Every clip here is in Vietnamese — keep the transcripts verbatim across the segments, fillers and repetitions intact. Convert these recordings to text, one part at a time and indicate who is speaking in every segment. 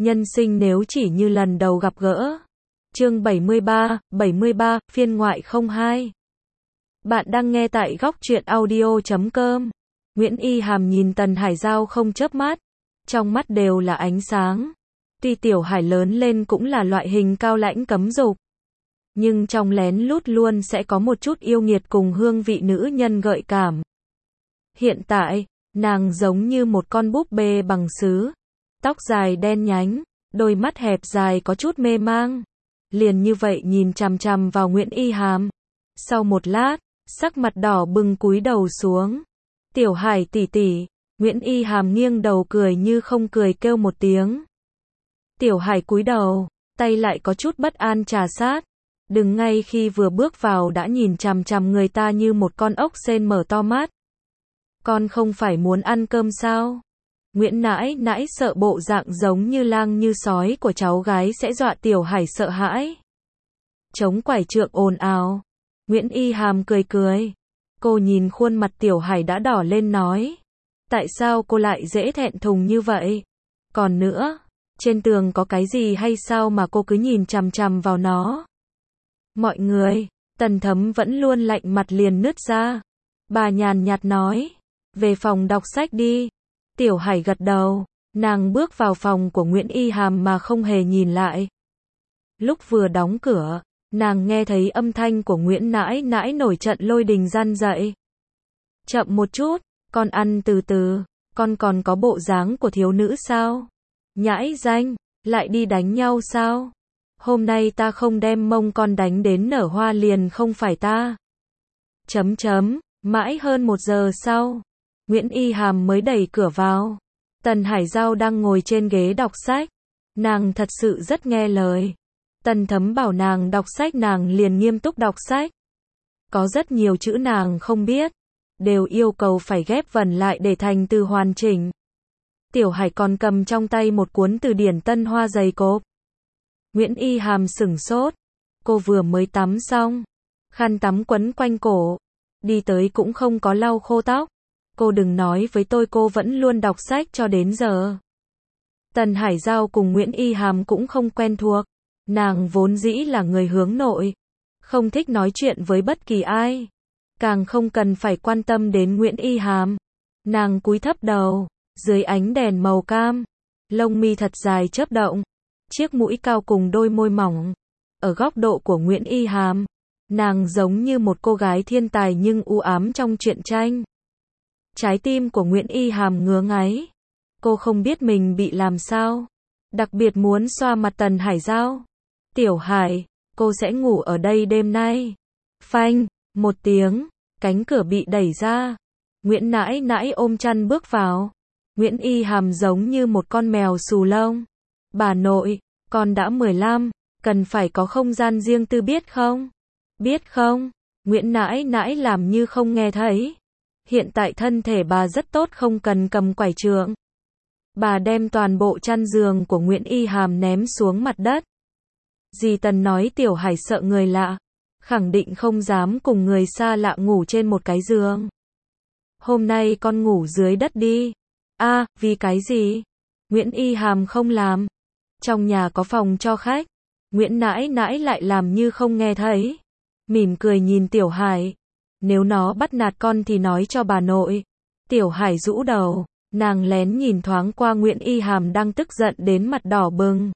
Speaker 1: Nhân sinh nếu chỉ như lần đầu gặp gỡ. Chương bảy mươi ba, bảy mươi ba, phiên ngoại không hai. Bạn đang nghe tại góc truyện audio chấm com. Nguyễn Y Hàm nhìn Tần Hải Giao không chớp mắt, trong mắt đều là ánh sáng. Tuy Tiểu Hải lớn lên cũng là loại hình cao lãnh cấm dục, nhưng trong lén lút luôn sẽ có một chút yêu nghiệt cùng hương vị nữ nhân gợi cảm. Hiện tại, nàng giống như một con búp bê bằng sứ, tóc dài đen nhánh, đôi mắt hẹp dài có chút mê mang. Liền như vậy nhìn chằm chằm vào Nguyễn Y Hàm. Sau một lát, sắc mặt đỏ bừng cúi đầu xuống. Tiểu Hải tỷ tỷ. Nguyễn Y Hàm nghiêng đầu cười như không cười kêu một tiếng. Tiểu Hải cúi đầu, tay lại có chút bất an trà sát. Đừng ngay khi vừa bước vào đã nhìn chằm chằm người ta như một con ốc sên mở to mắt. Con không phải muốn ăn cơm sao? Nguyễn nãi nãi sợ bộ dạng giống như lang như sói của cháu gái sẽ dọa Tiểu Hải sợ hãi. Chống quải trượng ồn ào. Nguyễn Y Hàm cười cười. Cô nhìn khuôn mặt Tiểu Hải đã đỏ lên nói. Tại sao cô lại dễ thẹn thùng như vậy? Còn nữa, trên tường có cái gì hay sao mà cô cứ nhìn chằm chằm vào nó? Mọi người, Tần Thấm vẫn luôn lạnh mặt liền nứt ra. Bà nhàn nhạt nói. Về phòng đọc sách đi. Tiểu Hải gật đầu, nàng bước vào phòng của Nguyễn Y Hàm mà không hề nhìn lại. Lúc vừa đóng cửa, nàng nghe thấy âm thanh của Nguyễn nãi nãi nổi trận lôi đình răn dậy. Chậm một chút, con ăn từ từ, con còn có bộ dáng của thiếu nữ sao? Nhãi danh, lại đi đánh nhau sao? Hôm nay ta không đem mông con đánh đến nở hoa liền không phải ta. Chấm chấm, mãi hơn một giờ sau. Nguyễn Y Hàm mới đẩy cửa vào. Tần Hải Giao đang ngồi trên ghế đọc sách. Nàng thật sự rất nghe lời. Tần Thấm bảo nàng đọc sách nàng liền nghiêm túc đọc sách. Có rất nhiều chữ nàng không biết, đều yêu cầu phải ghép vần lại để thành từ hoàn chỉnh. Tiểu Hải còn cầm trong tay một cuốn từ điển Tân Hoa dày cộp. Nguyễn Y Hàm sửng sốt. Cô vừa mới tắm xong, khăn tắm quấn quanh cổ, đi tới cũng không có lau khô tóc. Cô đừng nói với tôi cô vẫn luôn đọc sách cho đến giờ. Tần Hải Giao cùng Nguyễn Y Hàm cũng không quen thuộc. Nàng vốn dĩ là người hướng nội, không thích nói chuyện với bất kỳ ai, càng không cần phải quan tâm đến Nguyễn Y Hàm. Nàng cúi thấp đầu, dưới ánh đèn màu cam, lông mi thật dài chớp động, chiếc mũi cao cùng đôi môi mỏng. Ở góc độ của Nguyễn Y Hàm, nàng giống như một cô gái thiên tài nhưng u ám trong truyện tranh. Trái tim của Nguyễn Y Hàm ngứa ngáy. Cô không biết mình bị làm sao, đặc biệt muốn xoa mặt Tần Hải Giao. Tiểu Hải, cô sẽ ngủ ở đây đêm nay. Phanh, một tiếng, cánh cửa bị đẩy ra. Nguyễn nãi nãi ôm chăn bước vào. Nguyễn Y Hàm giống như một con mèo xù lông. Bà nội, con đã mười lăm, cần phải có không gian riêng tư biết không? Biết không? Nguyễn nãi nãi làm như không nghe thấy. Hiện tại thân thể bà rất tốt không cần cầm quải trượng. Bà đem toàn bộ chăn giường của Nguyễn Y Hàm ném xuống mặt đất. Dì Tần nói Tiểu Hải sợ người lạ, khẳng định không dám cùng người xa lạ ngủ trên một cái giường. Hôm nay con ngủ dưới đất đi. A, à, vì cái gì? Nguyễn Y Hàm không làm. Trong nhà có phòng cho khách. Nguyễn nãi nãi lại làm như không nghe thấy. Mỉm cười nhìn Tiểu Hải. Nếu nó bắt nạt con thì nói cho bà nội. Tiểu Hải rũ đầu, nàng lén nhìn thoáng qua Nguyễn Y Hàm đang tức giận đến mặt đỏ bừng.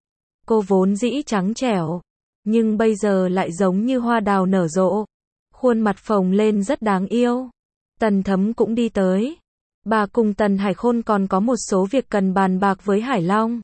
Speaker 1: Cô vốn dĩ trắng trẻo, nhưng bây giờ lại giống như hoa đào nở rộ. Khuôn mặt phồng lên rất đáng yêu. Tần Thấm cũng đi tới. Bà cùng Tần Hải Khôn còn có một số việc cần bàn bạc với Hải Long.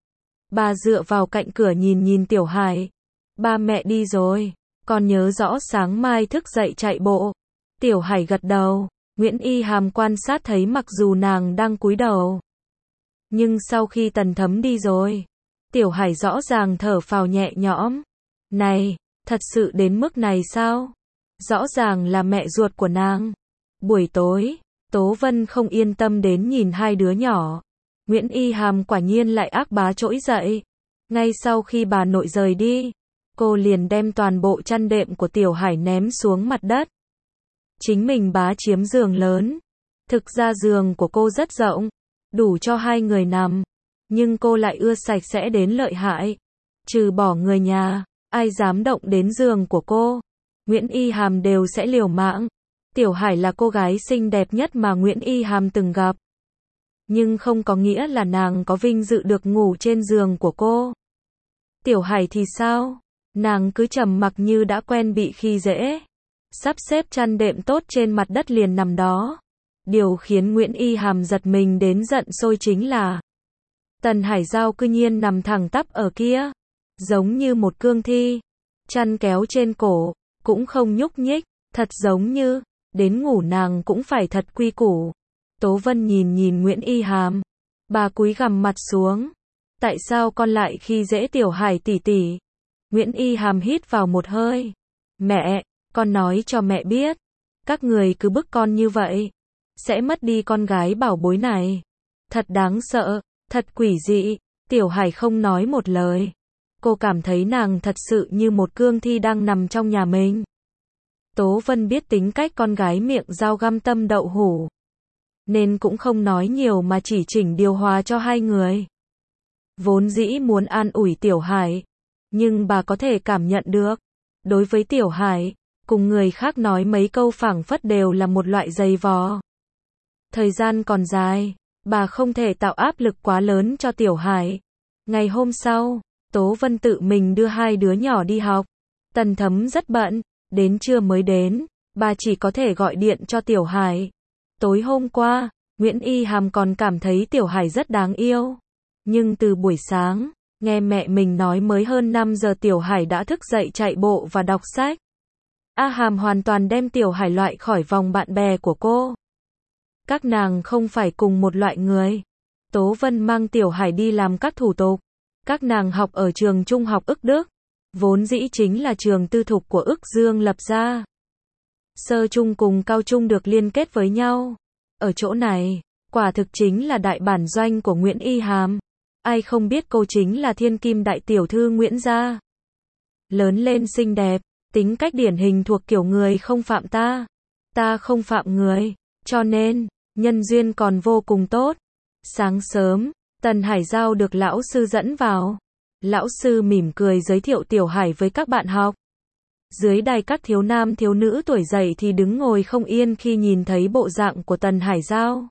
Speaker 1: Bà dựa vào cạnh cửa nhìn nhìn Tiểu Hải. Ba mẹ đi rồi. Con nhớ rõ sáng mai thức dậy chạy bộ. Tiểu Hải gật đầu. Nguyễn Y Hàm quan sát thấy mặc dù nàng đang cúi đầu, nhưng sau khi Tần Thấm đi rồi, Tiểu Hải rõ ràng thở phào nhẹ nhõm. Này, thật sự đến mức này sao? Rõ ràng là mẹ ruột của nàng. Buổi tối, Tố Vân không yên tâm đến nhìn hai đứa nhỏ. Nguyễn Y Hàm quả nhiên lại ác bá trỗi dậy. Ngay sau khi bà nội rời đi, cô liền đem toàn bộ chăn đệm của Tiểu Hải ném xuống mặt đất. Chính mình bá chiếm giường lớn. Thực ra giường của cô rất rộng, đủ cho hai người nằm. Nhưng cô lại ưa sạch sẽ đến lợi hại. Trừ bỏ người nhà, ai dám động đến giường của cô, Nguyễn Y Hàm đều sẽ liều mạng. Tiểu Hải là cô gái xinh đẹp nhất mà Nguyễn Y Hàm từng gặp. Nhưng không có nghĩa là nàng có vinh dự được ngủ trên giường của cô. Tiểu Hải thì sao? Nàng cứ trầm mặc như đã quen bị khi dễ. Sắp xếp chăn đệm tốt trên mặt đất liền nằm đó. Điều khiến Nguyễn Y Hàm giật mình đến giận sôi chính là Tần Hải Giao cư nhiên nằm thẳng tắp ở kia, giống như một cương thi, chăn kéo trên cổ, cũng không nhúc nhích, thật giống như, đến ngủ nàng cũng phải thật quy củ. Tố Vân nhìn nhìn Nguyễn Y Hàm, bà cúi gằm mặt xuống. Tại sao con lại khi dễ Tiểu Hải tỷ tỷ? Nguyễn Y Hàm hít vào một hơi. Mẹ, con nói cho mẹ biết, các người cứ bức con như vậy, sẽ mất đi con gái bảo bối này. Thật đáng sợ, thật quỷ dị. Tiểu Hải không nói một lời. Cô cảm thấy nàng thật sự như một cương thi đang nằm trong nhà mình. Tố Vân biết tính cách con gái miệng dao găm tâm đậu hủ, nên cũng không nói nhiều mà chỉ chỉnh điều hòa cho hai người. Vốn dĩ muốn an ủi Tiểu Hải, nhưng bà có thể cảm nhận được, đối với Tiểu Hải, cùng người khác nói mấy câu phảng phất đều là một loại giày vò. Thời gian còn dài, bà không thể tạo áp lực quá lớn cho Tiểu Hải. Ngày hôm sau, Tố Vân tự mình đưa hai đứa nhỏ đi học. Tần Thấm rất bận, đến trưa mới đến, bà chỉ có thể gọi điện cho Tiểu Hải. Tối hôm qua, Nguyễn Y Hàm còn cảm thấy Tiểu Hải rất đáng yêu. Nhưng từ buổi sáng, nghe mẹ mình nói mới hơn năm giờ Tiểu Hải đã thức dậy chạy bộ và đọc sách. A Hàm hoàn toàn đem Tiểu Hải loại khỏi vòng bạn bè của cô. Các nàng không phải cùng một loại người. Tố Vân mang Tiểu Hải đi làm các thủ tục. Các nàng học ở trường trung học Ức Đức, vốn dĩ chính là trường tư thục của Ức Dương lập ra. Sơ trung cùng cao trung được liên kết với nhau. Ở chỗ này, quả thực chính là đại bản doanh của Nguyễn Y Hàm. Ai không biết cô chính là thiên kim đại tiểu thư Nguyễn gia. Lớn lên xinh đẹp, tính cách điển hình thuộc kiểu người không phạm ta, ta không phạm người, cho nên, nhân duyên còn vô cùng tốt. Sáng sớm, Tần Hải Giao được lão sư dẫn vào. Lão sư mỉm cười giới thiệu Tiểu Hải với các bạn học. Dưới đài các thiếu nam thiếu nữ tuổi dậy thì đứng ngồi không yên khi nhìn thấy bộ dạng của Tần Hải Giao.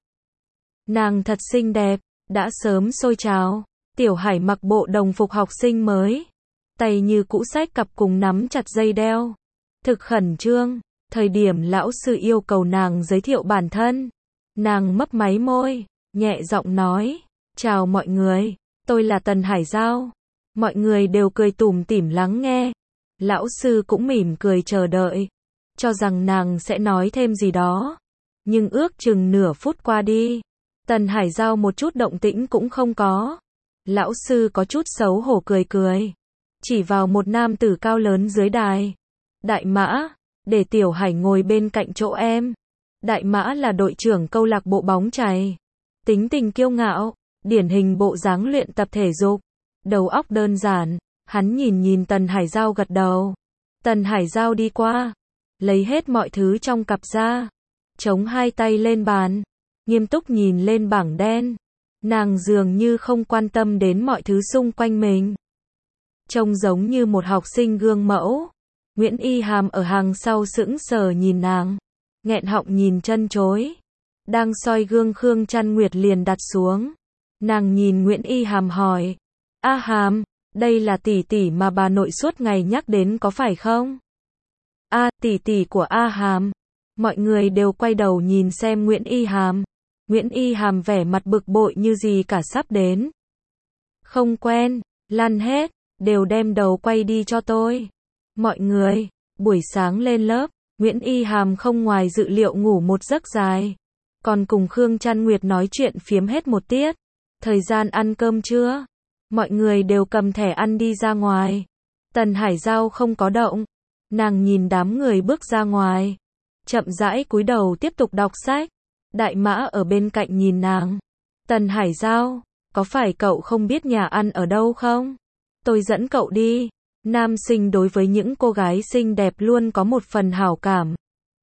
Speaker 1: Nàng thật xinh đẹp, đã sớm xôi trào. Tiểu Hải mặc bộ đồng phục học sinh mới, tay như cũ sách cặp cùng nắm chặt dây đeo. Thực khẩn trương, thời điểm lão sư yêu cầu nàng giới thiệu bản thân. Nàng mấp máy môi, nhẹ giọng nói, chào mọi người, tôi là Tần Hải Giao. Mọi người đều cười tủm tỉm lắng nghe. Lão sư cũng mỉm cười chờ đợi, cho rằng nàng sẽ nói thêm gì đó. Nhưng ước chừng nửa phút qua đi, Tần Hải Giao một chút động tĩnh cũng không có. Lão sư có chút xấu hổ cười cười, chỉ vào một nam tử cao lớn dưới đài. Đại Mã, để Tiểu Hải ngồi bên cạnh chỗ em. Đại Mã là đội trưởng câu lạc bộ bóng chày. Tính tình kiêu ngạo, điển hình bộ dáng luyện tập thể dục. Đầu óc đơn giản, hắn nhìn nhìn Tần Hải Giao gật đầu. Tần Hải Giao đi qua, lấy hết mọi thứ trong cặp ra, chống hai tay lên bàn, nghiêm túc nhìn lên bảng đen. Nàng dường như không quan tâm đến mọi thứ xung quanh mình. Trông giống như một học sinh gương mẫu. Nguyễn Y Hàm ở hàng sau sững sờ nhìn nàng, nghẹn họng nhìn chân chối. Đang soi gương Khương Trăn Nguyệt liền đặt xuống. Nàng nhìn Nguyễn Y Hàm hỏi, A Hàm, đây là tỷ tỷ mà bà nội suốt ngày nhắc đến có phải không? A, tỷ tỷ của A Hàm. Mọi người đều quay đầu nhìn xem Nguyễn Y Hàm. Nguyễn Y Hàm vẻ mặt bực bội như gì cả sắp đến. Không quen, lăn hết, đều đem đầu quay đi cho tôi. Mọi người, buổi sáng lên lớp, Nguyễn Y Hàm không ngoài dự liệu ngủ một giấc dài. Còn cùng Khương Trăn Nguyệt nói chuyện phiếm hết một tiết. Thời gian ăn cơm trưa, mọi người đều cầm thẻ ăn đi ra ngoài. Tần Hải Giao không có động. Nàng nhìn đám người bước ra ngoài, chậm rãi cúi đầu tiếp tục đọc sách. Đại Mã ở bên cạnh nhìn nàng. Tần Hải Giao, có phải cậu không biết nhà ăn ở đâu không? Tôi dẫn cậu đi. Nam sinh đối với những cô gái xinh đẹp luôn có một phần hảo cảm.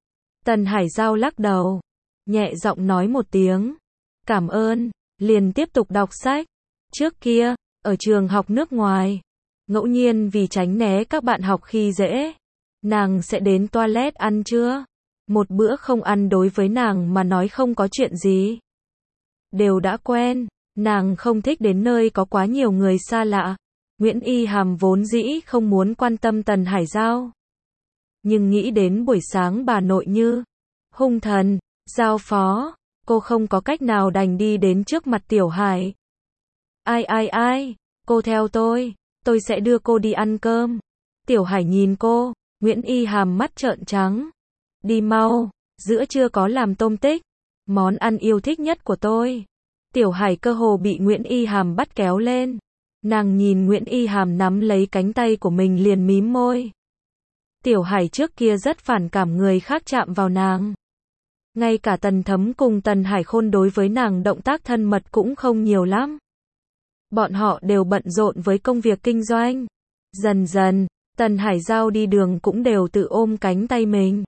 Speaker 1: Tần Hải Giao lắc đầu, nhẹ giọng nói một tiếng, cảm ơn, liền tiếp tục đọc sách. Trước kia, ở trường học nước ngoài, ngẫu nhiên vì tránh né các bạn học khi dễ, nàng sẽ đến toilet ăn trưa. Một bữa không ăn đối với nàng mà nói không có chuyện gì. Đều đã quen, nàng không thích đến nơi có quá nhiều người xa lạ. Nguyễn Y Hàm vốn dĩ không muốn quan tâm Tần Hải Giao. Nhưng nghĩ đến buổi sáng bà nội như hung thần, giao phó, cô không có cách nào đành đi đến trước mặt Tiểu Hải. Ai ai ai, cô theo tôi, tôi sẽ đưa cô đi ăn cơm. Tiểu Hải nhìn cô, Nguyễn Y Hàm mắt trợn trắng. Đi mau, giữa trưa có làm tôm tích, món ăn yêu thích nhất của tôi. Tiểu Hải cơ hồ bị Nguyễn Y Hàm bắt kéo lên. Nàng nhìn Nguyễn Y Hàm nắm lấy cánh tay của mình liền mím môi. Tiểu Hải trước kia rất phản cảm người khác chạm vào nàng. Ngay cả Tần Thấm cùng Tần Hải Khôn đối với nàng động tác thân mật cũng không nhiều lắm. Bọn họ đều bận rộn với công việc kinh doanh. Dần dần, Tần Hải Giao đi đường cũng đều tự ôm cánh tay mình.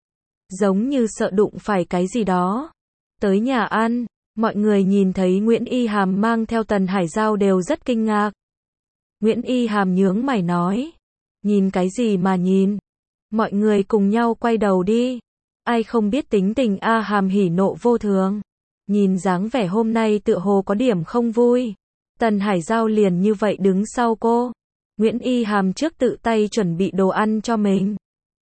Speaker 1: Giống như sợ đụng phải cái gì đó. Tới nhà ăn, mọi người nhìn thấy Nguyễn Y Hàm mang theo Tần Hải Giao đều rất kinh ngạc. Nguyễn Y Hàm nhướng mày nói. Nhìn cái gì mà nhìn? Mọi người cùng nhau quay đầu đi. Ai không biết tính tình A Hàm hỉ nộ vô thường. Nhìn dáng vẻ hôm nay tựa hồ có điểm không vui. Tần Hải Giao liền như vậy đứng sau cô. Nguyễn Y Hàm trước tự tay chuẩn bị đồ ăn cho mình.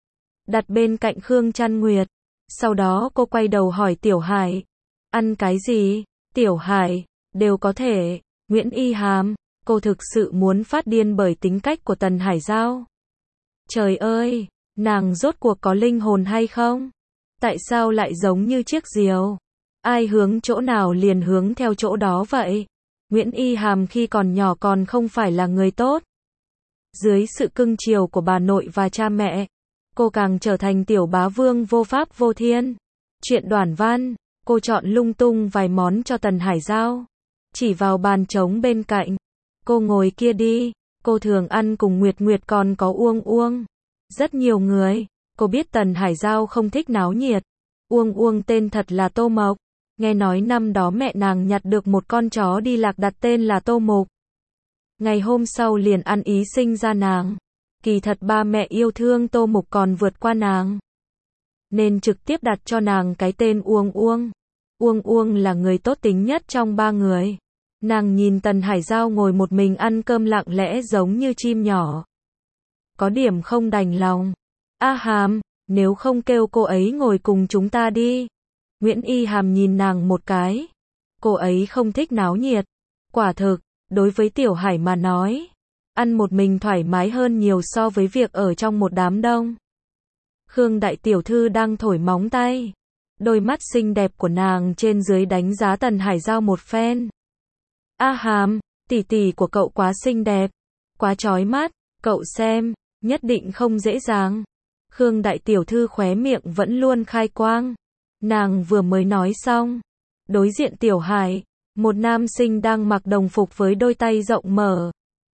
Speaker 1: Đặt bên cạnh Khương Trăn Nguyệt. Sau đó cô quay đầu hỏi Tiểu Hải. Ăn cái gì? Tiểu Hải, đều có thể. Nguyễn Y Hàm, cô thực sự muốn phát điên bởi tính cách của Tần Hải Giao. Trời ơi, nàng rốt cuộc có linh hồn hay không? Tại sao lại giống như chiếc diều? Ai hướng chỗ nào liền hướng theo chỗ đó vậy? Nguyễn Y Hàm khi còn nhỏ còn không phải là người tốt. Dưới sự cưng chiều của bà nội và cha mẹ, cô càng trở thành tiểu bá vương vô pháp vô thiên. Chuyện Đoản Văn, cô chọn lung tung vài món cho Tần Hải Giao. Chỉ vào bàn trống bên cạnh. Cô ngồi kia đi, cô thường ăn cùng Nguyệt Nguyệt còn có Uông Uông. Rất nhiều người, cô biết Tần Hải Giao không thích náo nhiệt. Uông Uông tên thật là Tô Mộc. Nghe nói năm đó mẹ nàng nhặt được một con chó đi lạc đặt tên là Tô Mục. Ngày hôm sau liền ăn ý sinh ra nàng. Kỳ thật ba mẹ yêu thương Tô Mục còn vượt qua nàng. Nên trực tiếp đặt cho nàng cái tên Uông Uông. Uông Uông là người tốt tính nhất trong ba người. Nàng nhìn Tần Hải Giao ngồi một mình ăn cơm lặng lẽ giống như chim nhỏ. Có điểm không đành lòng. A Hàm, nếu không kêu cô ấy ngồi cùng chúng ta đi. Nguyễn Y Hàm nhìn nàng một cái. Cô ấy không thích náo nhiệt. Quả thực, đối với Tiểu Hải mà nói, ăn một mình thoải mái hơn nhiều so với việc ở trong một đám đông. Khương đại tiểu thư đang thổi móng tay. Đôi mắt xinh đẹp của nàng trên dưới đánh giá Tần Hải Giao một phen. A Hàm, tỷ tỷ của cậu quá xinh đẹp, quá chói mắt, cậu xem, nhất định không dễ dàng. Khương đại tiểu thư khóe miệng vẫn luôn khai quang. Nàng vừa mới nói xong, đối diện Tiểu Hải, một nam sinh đang mặc đồng phục với đôi tay rộng mở.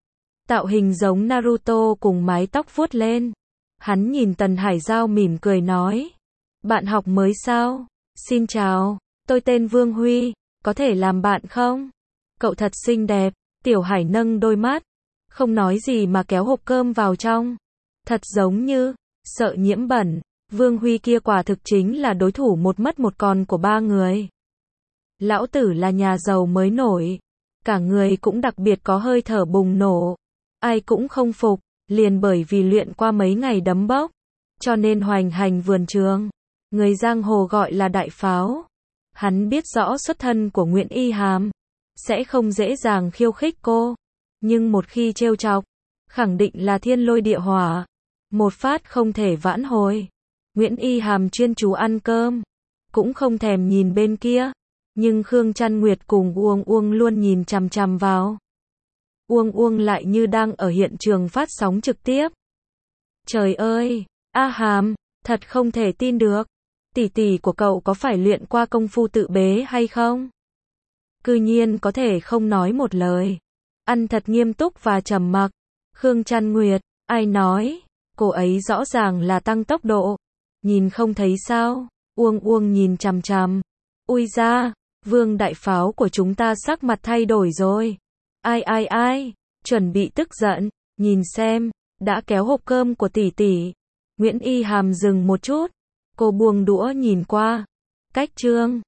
Speaker 1: Tạo hình giống Naruto cùng mái tóc vuốt lên. Hắn nhìn Tần Hải Giao mỉm cười nói. Bạn học mới sao? Xin chào, tôi tên Vương Huy, có thể làm bạn không? Cậu thật xinh đẹp. Tiểu Hải nâng đôi mắt, không nói gì mà kéo hộp cơm vào trong. Thật giống như, sợ nhiễm bẩn. Vương Huy kia quả thực chính là đối thủ một mất một còn của ba người. Lão tử là nhà giàu mới nổi. Cả người cũng đặc biệt có hơi thở bùng nổ. Ai cũng không phục, liền bởi vì luyện qua mấy ngày đấm bốc. Cho nên hoành hành vườn trường. Người giang hồ gọi là đại pháo. Hắn biết rõ xuất thân của Nguyễn Y Hàm. Sẽ không dễ dàng khiêu khích cô. Nhưng một khi trêu chọc, khẳng định là thiên lôi địa hỏa. Một phát không thể vãn hồi. Nguyễn Y Hàm chuyên chú ăn cơm. Cũng không thèm nhìn bên kia. Nhưng Khương Trăn Nguyệt cùng Uông Uông luôn nhìn chằm chằm vào. Uông Uông lại như đang ở hiện trường phát sóng trực tiếp. Trời ơi, A Hàm, thật không thể tin được. Tỷ tỷ của cậu có phải luyện qua công phu tự bế hay không? Cư nhiên có thể không nói một lời. Ăn thật nghiêm túc và trầm mặc. Khương Trăn Nguyệt, ai nói? Cô ấy rõ ràng là tăng tốc độ. Nhìn không thấy sao? Uông Uông nhìn chằm chằm. Ui da, Vương đại pháo của chúng ta sắc mặt thay đổi rồi. Ai ai ai, chuẩn bị tức giận, nhìn xem, đã kéo hộp cơm của tỷ tỷ. Nguyễn Y Hàm dừng một chút, cô buông đũa nhìn qua. Cách Trương